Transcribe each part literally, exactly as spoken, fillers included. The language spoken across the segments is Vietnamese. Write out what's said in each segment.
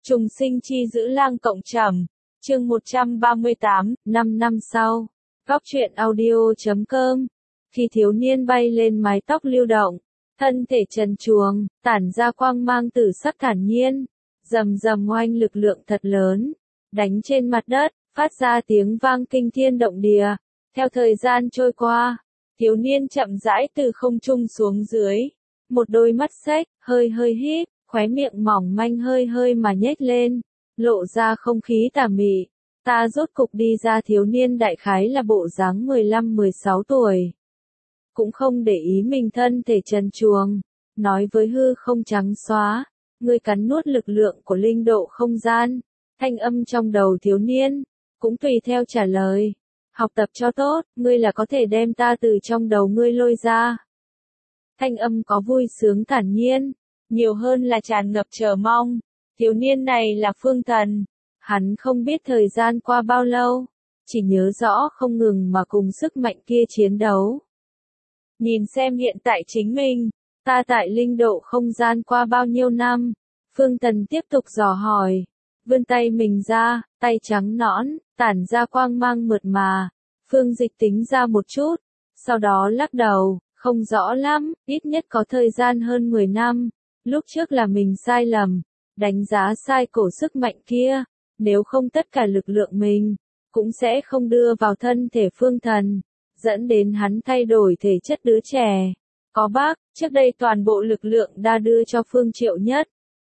Trùng sinh chi giữ lang cộng trầm, chương một trăm ba mươi tám, năm năm sau. Góc truyện audio.com. Khi thiếu niên bay lên mái tóc lưu động, thân thể trần truồng, tản ra quang mang tử sắc thản nhiên, rầm rầm oanh lực lượng thật lớn, đánh trên mặt đất, phát ra tiếng vang kinh thiên động địa. Theo thời gian trôi qua, thiếu niên chậm rãi từ không trung xuống dưới, một đôi mắt xếch, hơi hơi híp, khóe miệng mỏng manh hơi hơi mà nhếch lên, lộ ra không khí tà mị. Ta rốt cục đi ra. Thiếu niên đại khái là bộ dáng mười lăm mười sáu tuổi. Cũng không để ý mình thân thể trần truồng, nói với hư không trắng xóa, ngươi cắn nuốt lực lượng của linh độ không gian. Thanh âm trong đầu thiếu niên, cũng tùy theo trả lời. Học tập cho tốt, ngươi là có thể đem ta từ trong đầu ngươi lôi ra. Thanh âm có vui sướng thản nhiên, nhiều hơn là tràn ngập chờ mong. Thiếu niên này là Phương Thần. Hắn không biết thời gian qua bao lâu, chỉ nhớ rõ không ngừng mà cùng sức mạnh kia chiến đấu. Nhìn xem hiện tại chính mình, ta tại linh độ không gian qua bao nhiêu năm. Phương Thần tiếp tục dò hỏi, vươn tay mình ra, tay trắng nõn, tản ra quang mang mượt mà. Phương Dịch tính ra một chút, sau đó lắc đầu, không rõ lắm, ít nhất có thời gian hơn mười năm. Lúc trước là mình sai lầm, đánh giá sai cổ sức mạnh kia, nếu không tất cả lực lượng mình, cũng sẽ không đưa vào thân thể Phương Thần, dẫn đến hắn thay đổi thể chất đứa trẻ. Có bác, trước đây toàn bộ lực lượng đã đưa cho Phương Triệu Nhất.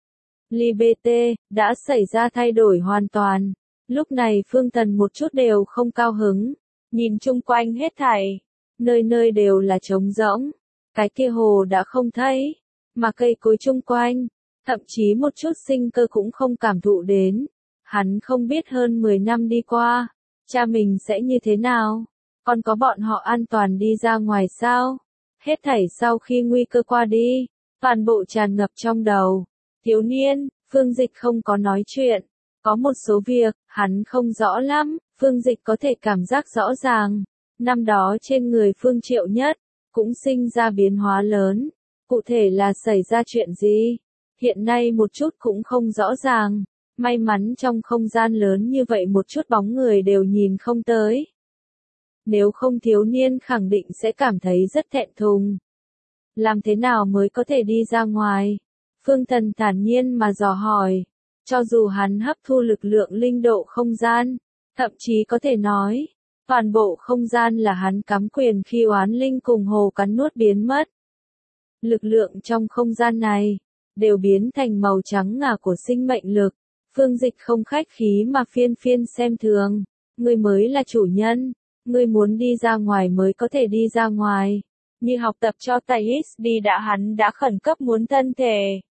Liberté, đã xảy ra thay đổi hoàn toàn. Lúc này Phương Thần một chút đều không cao hứng, nhìn chung quanh hết thảy, nơi nơi đều là trống rỗng, cái kia hồ đã không thấy, mà cây cối chung quanh, thậm chí một chút sinh cơ cũng không cảm thụ đến. Hắn không biết hơn mười năm đi qua, cha mình sẽ như thế nào, còn có bọn họ an toàn đi ra ngoài sao? Hết thảy sau khi nguy cơ qua đi, toàn bộ tràn ngập trong đầu. Thiếu niên, Phương Dịch không có nói chuyện, có một số việc, hắn không rõ lắm, Phương Dịch có thể cảm giác rõ ràng. Năm đó trên người Phương Triệu Nhất, cũng sinh ra biến hóa lớn, cụ thể là xảy ra chuyện gì? Hiện nay một chút cũng không rõ ràng. May mắn trong không gian lớn như vậy một chút bóng người đều nhìn không tới. Nếu không thiếu niên khẳng định sẽ cảm thấy rất thẹn thùng. Làm thế nào mới có thể đi ra ngoài? Phương Thần thản nhiên mà dò hỏi. Cho dù hắn hấp thu lực lượng linh độ không gian, thậm chí có thể nói, toàn bộ không gian là hắn cắm quyền khi oán linh cùng hồ cắn nuốt biến mất. Lực lượng trong không gian này, đều biến thành màu trắng ngà của sinh mệnh lực. Phương Dịch không khách khí mà phiên phiên xem thường, ngươi mới là chủ nhân, ngươi muốn đi ra ngoài mới có thể đi ra ngoài, như học tập cho Thais đi đã hắn đã khẩn cấp muốn thân thể.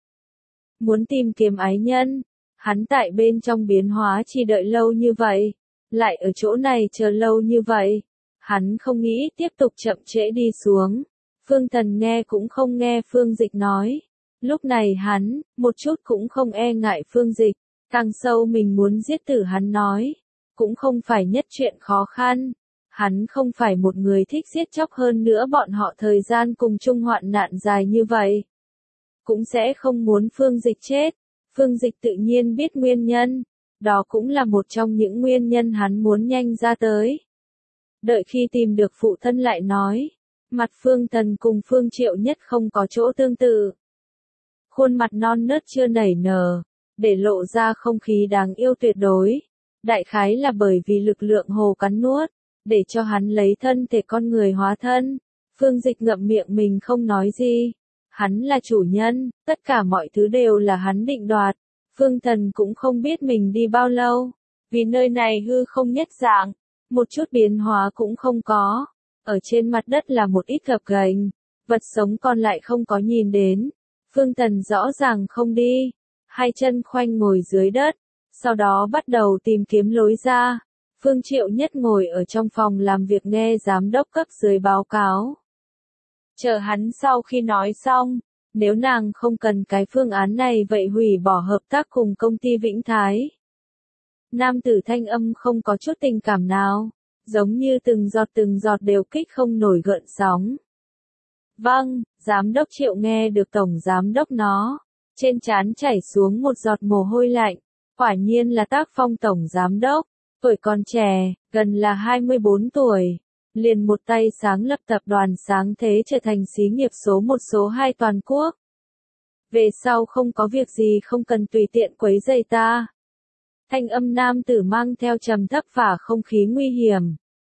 Muốn tìm kiếm ái nhân, hắn tại bên trong biến hóa chỉ đợi lâu như vậy, lại ở chỗ này chờ lâu như vậy, hắn không nghĩ tiếp tục chậm trễ đi xuống. Phương Thần nghe cũng không nghe Phương Dịch nói, lúc này hắn, một chút cũng không e ngại Phương Dịch. Càng sâu mình muốn giết tử hắn nói, cũng không phải nhất chuyện khó khăn. Hắn không phải một người thích giết chóc, hơn nữa bọn họ thời gian cùng chung hoạn nạn dài như vậy. Cũng sẽ không muốn Phương Dịch chết. Phương Dịch tự nhiên biết nguyên nhân, đó cũng là một trong những nguyên nhân hắn muốn nhanh ra tới. Đợi khi tìm được phụ thân lại nói, mặt Phương Thần cùng Phương Triệu Nhất không có chỗ tương tự. Khuôn mặt non nớt chưa nảy nở, để lộ ra không khí đáng yêu tuyệt đối. Đại khái là bởi vì lực lượng hồ cắn nuốt, để cho hắn lấy thân thể con người hóa thân. Phương Dịch ngậm miệng mình không nói gì. Hắn là chủ nhân, tất cả mọi thứ đều là hắn định đoạt. Phương Thần cũng không biết mình đi bao lâu, vì nơi này hư không nhất dạng, một chút biến hóa cũng không có. Ở trên mặt đất là một ít gập ghềnh, vật sống còn lại không có nhìn đến. Phương Thần rõ ràng không đi. Hai chân khoanh ngồi dưới đất, sau đó bắt đầu tìm kiếm lối ra. Phương Triệu Nhất ngồi ở trong phòng làm việc nghe giám đốc cấp dưới báo cáo. Chờ hắn sau khi nói xong, nếu nàng không cần cái phương án này vậy hủy bỏ hợp tác cùng công ty Vĩnh Thái. Nam tử thanh âm không có chút tình cảm nào, giống như từng giọt từng giọt đều kích không nổi gợn sóng. Vâng, giám đốc Triệu nghe được tổng giám đốc nó. Trên trán chảy xuống một giọt mồ hôi lạnh, Quả nhiên là tác phong tổng giám đốc, tuổi còn trẻ, gần là hai mươi bốn tuổi, liền một tay sáng lập tập đoàn Sáng Thế trở thành xí nghiệp số một số hai toàn quốc. Về sau không có việc gì không cần tùy tiện quấy rầy ta. Thanh âm nam tử mang theo trầm thấp và không khí nguy hiểm.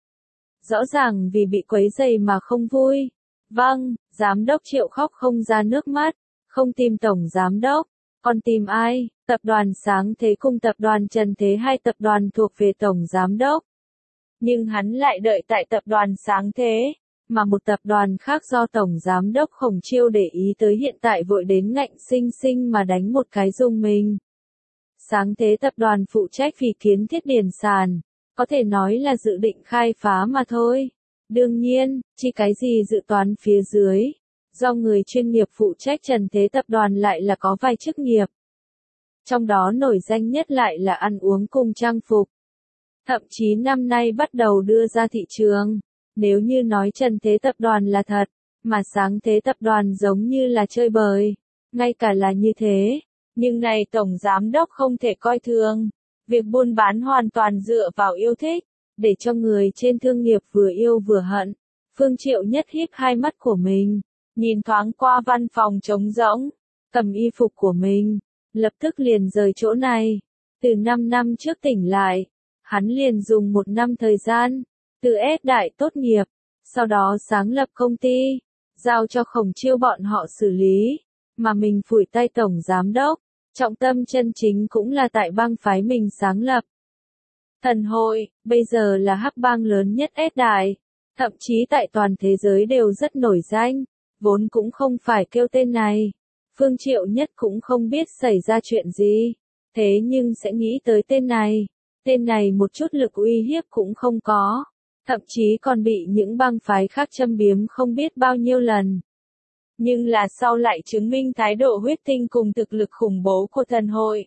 Rõ ràng vì bị quấy rầy mà không vui. Vâng, giám đốc Triệu khóc không ra nước mắt, không tìm tổng giám đốc, còn tìm ai? Tập đoàn Sáng Thế cùng tập đoàn Trần Thế, hai tập đoàn thuộc về tổng giám đốc. Nhưng hắn lại đợi tại tập đoàn Sáng Thế, mà một tập đoàn khác do tổng giám đốc Khổng Chiêu để ý tới hiện tại vội đến ngạnh sinh sinh mà đánh một cái rung mình. Sáng Thế tập đoàn phụ trách vì kiến thiết điền sàn, có thể nói là dự định khai phá mà thôi. Đương nhiên, chi cái gì dự toán phía dưới, do người chuyên nghiệp phụ trách Trần Thế tập đoàn lại là có vài chức nghiệp. Trong đó nổi danh nhất lại là ăn uống cùng trang phục. Thậm chí năm nay bắt đầu đưa ra thị trường. Nếu như nói Trần Thế tập đoàn là thật, mà Sáng Thế tập đoàn giống như là chơi bời, ngay cả là như thế. Nhưng này tổng giám đốc không thể coi thường. Việc buôn bán hoàn toàn dựa vào yêu thích, để cho người trên thương nghiệp vừa yêu vừa hận. Phương Triệu Nhất híp hai mắt của mình, nhìn thoáng qua văn phòng trống rỗng, cầm y phục của mình, lập tức liền rời chỗ này. Từ năm năm trước tỉnh lại, hắn liền dùng một năm thời gian, từ S đại tốt nghiệp, sau đó sáng lập công ty, giao cho Khổng Chiêu bọn họ xử lý, mà mình phủi tay tổng giám đốc, trọng tâm chân chính cũng là tại bang phái mình sáng lập. Thần hội, bây giờ là hắc bang lớn nhất S đại, thậm chí tại toàn thế giới đều rất nổi danh, vốn cũng không phải kêu tên này. Phương Triệu Nhất cũng không biết xảy ra chuyện gì, thế nhưng sẽ nghĩ tới tên này. Tên này một chút lực uy hiếp cũng không có, thậm chí còn bị những bang phái khác châm biếm không biết bao nhiêu lần. Nhưng là sau lại chứng minh thái độ huyết tinh cùng thực lực khủng bố của thần hội.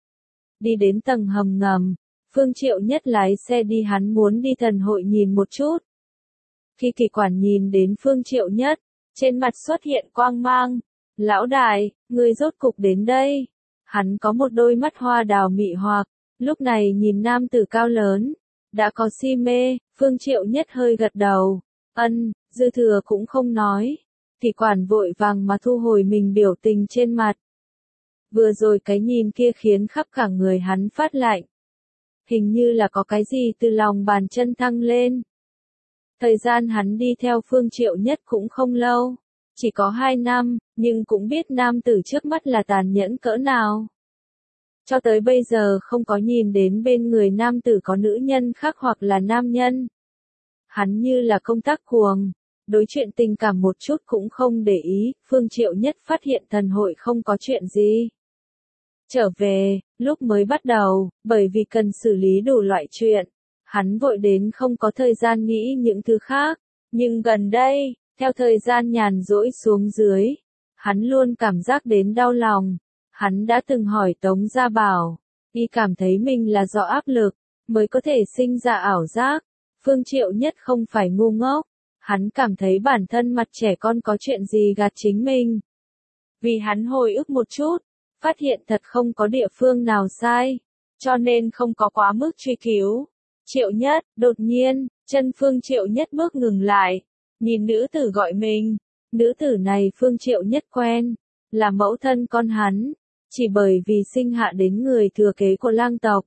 Đi đến tầng hầm ngầm, Phương Triệu Nhất lái xe đi, hắn muốn đi thần hội nhìn một chút. Khi kỳ quản nhìn đến Phương Triệu Nhất, trên mặt xuất hiện quang mang. Lão đại, người rốt cục đến đây. Hắn có một đôi mắt hoa đào mị hoặc, lúc này nhìn nam tử cao lớn, đã có si mê. Phương Triệu Nhất hơi gật đầu, ân, dư thừa cũng không nói. Kỳ quản vội vàng mà thu hồi mình biểu tình trên mặt. Vừa rồi cái nhìn kia khiến khắp cả người hắn phát lạnh. Hình như là có cái gì từ lòng bàn chân thăng lên. Thời gian hắn đi theo Phương Triệu Nhất cũng không lâu, chỉ có hai năm, nhưng cũng biết nam tử trước mắt là tàn nhẫn cỡ nào. Cho tới bây giờ không có nhìn đến bên người nam tử có nữ nhân khác hoặc là nam nhân. Hắn như là công tác cuồng, đối chuyện tình cảm một chút cũng không để ý. Phương Triệu Nhất phát hiện thần hội không có chuyện gì. Trở về, lúc mới bắt đầu, bởi vì cần xử lý đủ loại chuyện, hắn vội đến không có thời gian nghĩ những thứ khác. Nhưng gần đây, theo thời gian nhàn rỗi xuống dưới, hắn luôn cảm giác đến đau lòng. Hắn đã từng hỏi Tống Gia Bảo, y cảm thấy mình là do áp lực, mới có thể sinh ra ảo giác. Phương Triệu Nhất không phải ngu ngốc, hắn cảm thấy bản thân mặt trẻ con có chuyện gì gạt chính mình. Vì hắn hồi ức một chút, phát hiện thật không có địa phương nào sai, cho nên không có quá mức truy cứu. Triệu Nhất, đột nhiên, chân Phương Triệu Nhất bước ngừng lại, nhìn nữ tử gọi mình. Nữ tử này Phương Triệu Nhất quen, là mẫu thân con hắn, chỉ bởi vì sinh hạ đến người thừa kế của lang tộc.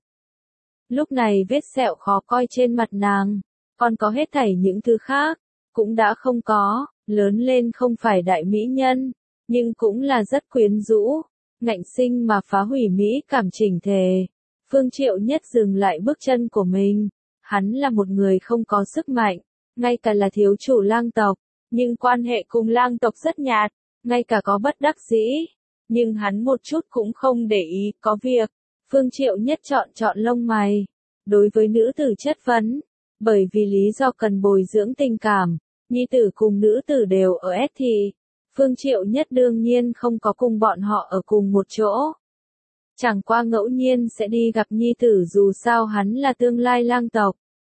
Lúc này vết sẹo khó coi trên mặt nàng, còn có hết thảy những thứ khác, cũng đã không có. Lớn lên không phải đại mỹ nhân, nhưng cũng là rất quyến rũ, ngạnh sinh mà phá hủy mỹ cảm chỉnh thể. Phương Triệu Nhất dừng lại bước chân của mình, hắn là một người không có sức mạnh, ngay cả là thiếu chủ lang tộc, nhưng quan hệ cùng lang tộc rất nhạt, ngay cả có bất đắc dĩ, nhưng hắn một chút cũng không để ý. Có việc, Phương Triệu Nhất chọn chọn lông mày, đối với nữ tử chất vấn, bởi vì lý do cần bồi dưỡng tình cảm, nhi tử cùng nữ tử đều ở S thì, Phương Triệu Nhất đương nhiên không có cùng bọn họ ở cùng một chỗ. Chẳng qua ngẫu nhiên sẽ đi gặp nhi tử, dù sao hắn là tương lai lang tộc.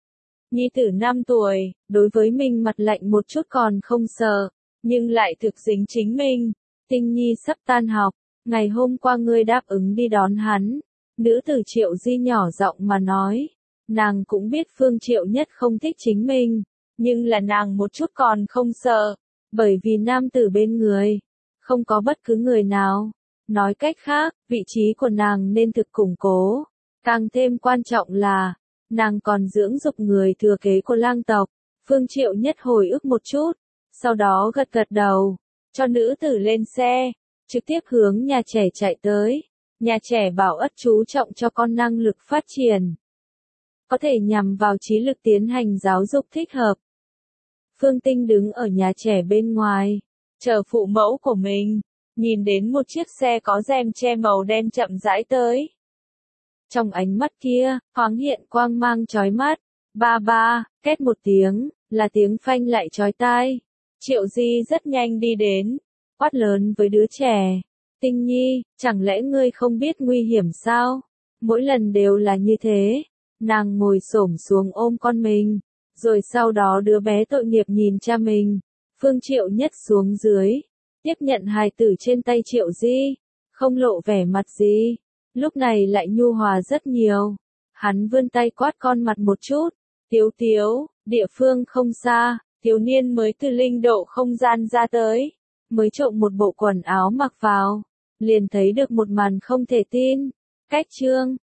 Nhi tử năm tuổi, đối với mình mặt lạnh một chút còn không sợ, nhưng lại thực dính chính mình. Tinh Nhi sắp tan học, ngày hôm qua ngươi đáp ứng đi đón hắn, Nữ tử Triệu Di nhỏ giọng mà nói. Nàng cũng biết Phương Triệu Nhất không thích chính mình, nhưng là nàng một chút còn không sợ, bởi vì nam tử bên người, không có bất cứ người nào. Nói cách khác, vị trí của nàng nên thực củng cố. Càng thêm quan trọng là, nàng còn dưỡng dục người thừa kế của lang tộc. Phương Triệu Nhất hồi ức một chút, sau đó gật gật đầu, cho nữ tử lên xe, trực tiếp hướng nhà trẻ chạy tới. Nhà trẻ bảo ất chú trọng cho con năng lực phát triển, có thể nhằm vào trí lực tiến hành giáo dục thích hợp. Phương Tinh đứng ở nhà trẻ bên ngoài, chờ phụ mẫu của mình, nhìn đến một chiếc xe có rèm che màu đen chậm rãi tới. Trong ánh mắt kia, thoáng hiện quang mang chói mắt. Ba ba, két một tiếng, là tiếng phanh lại chói tai. Triệu Di rất nhanh đi đến, quát lớn với đứa trẻ. Tinh Nhi, chẳng lẽ ngươi không biết nguy hiểm sao? Mỗi lần đều là như thế. Nàng ngồi xổm xuống ôm con mình, rồi sau đó đứa bé tội nghiệp nhìn cha mình. Phương Triệu Nhất xuống dưới, tiếp nhận hài tử trên tay Triệu Di, không lộ vẻ mặt gì, lúc này lại nhu hòa rất nhiều. Hắn vươn tay quát con mặt một chút. Tiếu Tiếu, địa phương không xa, thiếu niên mới từ linh độ không gian ra tới, mới trộm một bộ quần áo mặc vào, liền thấy được một màn không thể tin. Cách chương